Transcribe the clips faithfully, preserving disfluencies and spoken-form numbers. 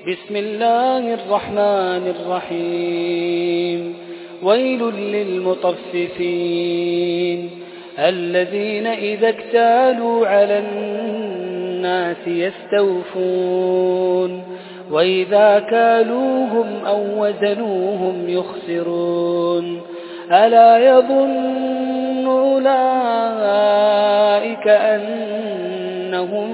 بسم الله الرحمن الرحيم ويل للمطففين الذين إذا اكتالوا على الناس يستوفون وإذا كالوهم أو وزنوهم يخسرون ألا يظن أولئك أنهم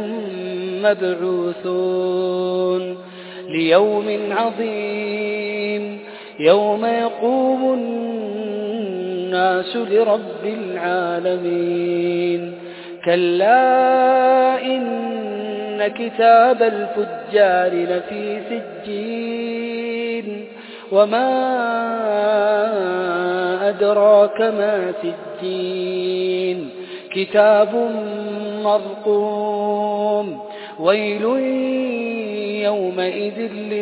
مبعوثون ليوم عظيم يوم يقوم الناس لرب العالمين كلا إن كتاب الفجار لفي سجين وما أدراك ما سجين كتاب مرقوم ويل يومئذ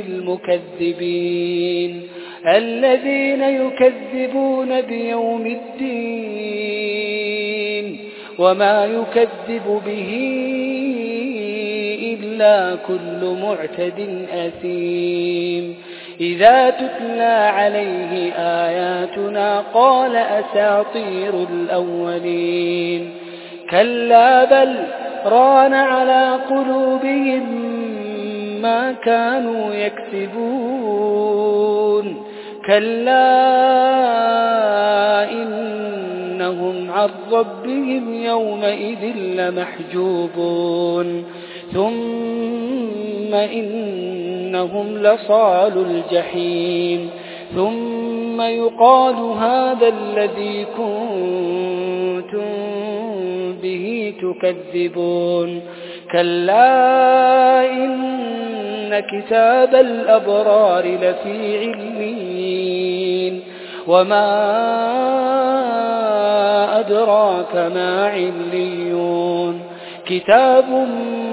للمكذبين الذين يكذبون بيوم الدين وما يكذب به إلا كل معتد أثيم إذا تتلى عليه آياتنا قال أساطير الأولين كلا بل ران على قلوبهم ما كانوا يكسبون كلا إنهم عن ربهم يومئذ لمحجوبون ثم إنهم لصال الجحيم ثم يقال هذا الذي كنتم به تكذبون كلا إن كتاب الأبرار لفي عليين وما أدراك ما عليون كتاب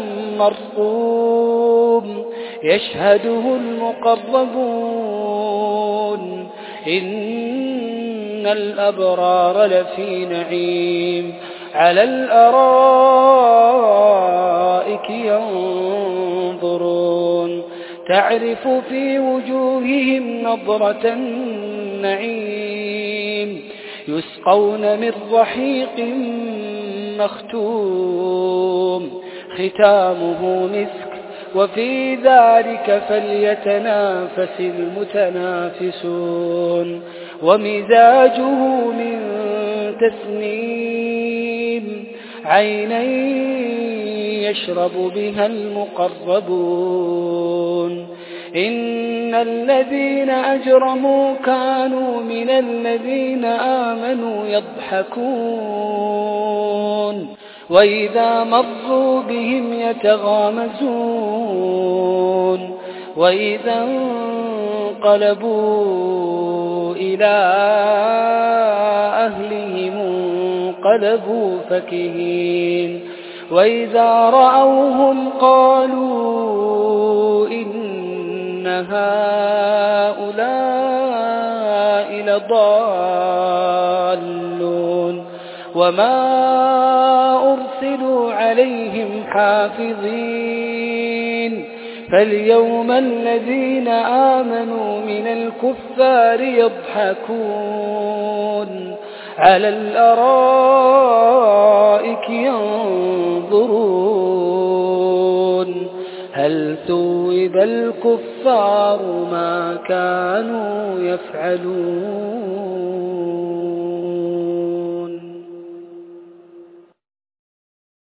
مرقوم يشهده المقربون إن الأبرار لفي نعيم على الأرائك ينظرون تعرف في وجوههم نضرة النعيم يسقون من رحيق مختوم ختامه مسك وفي ذلك فليتنافس المتنافسون ومزاجه من تسنيم عينا يشرب بها المقربون إن الذين أجرموا كانوا من الذين آمنوا يضحكون وإذا مروا بهم يتغامزون وإذا انقلبوا إلى أهلهم انقلبوا فكهين وإذا رأوهم قالوا إن هؤلاء لضالون وما أرسلوا عليهم حافظين فاليوم الذين آمنوا من الكفار يضحكون على الأرائك ينظرون هل ثوب الكفار ما كانوا يفعلون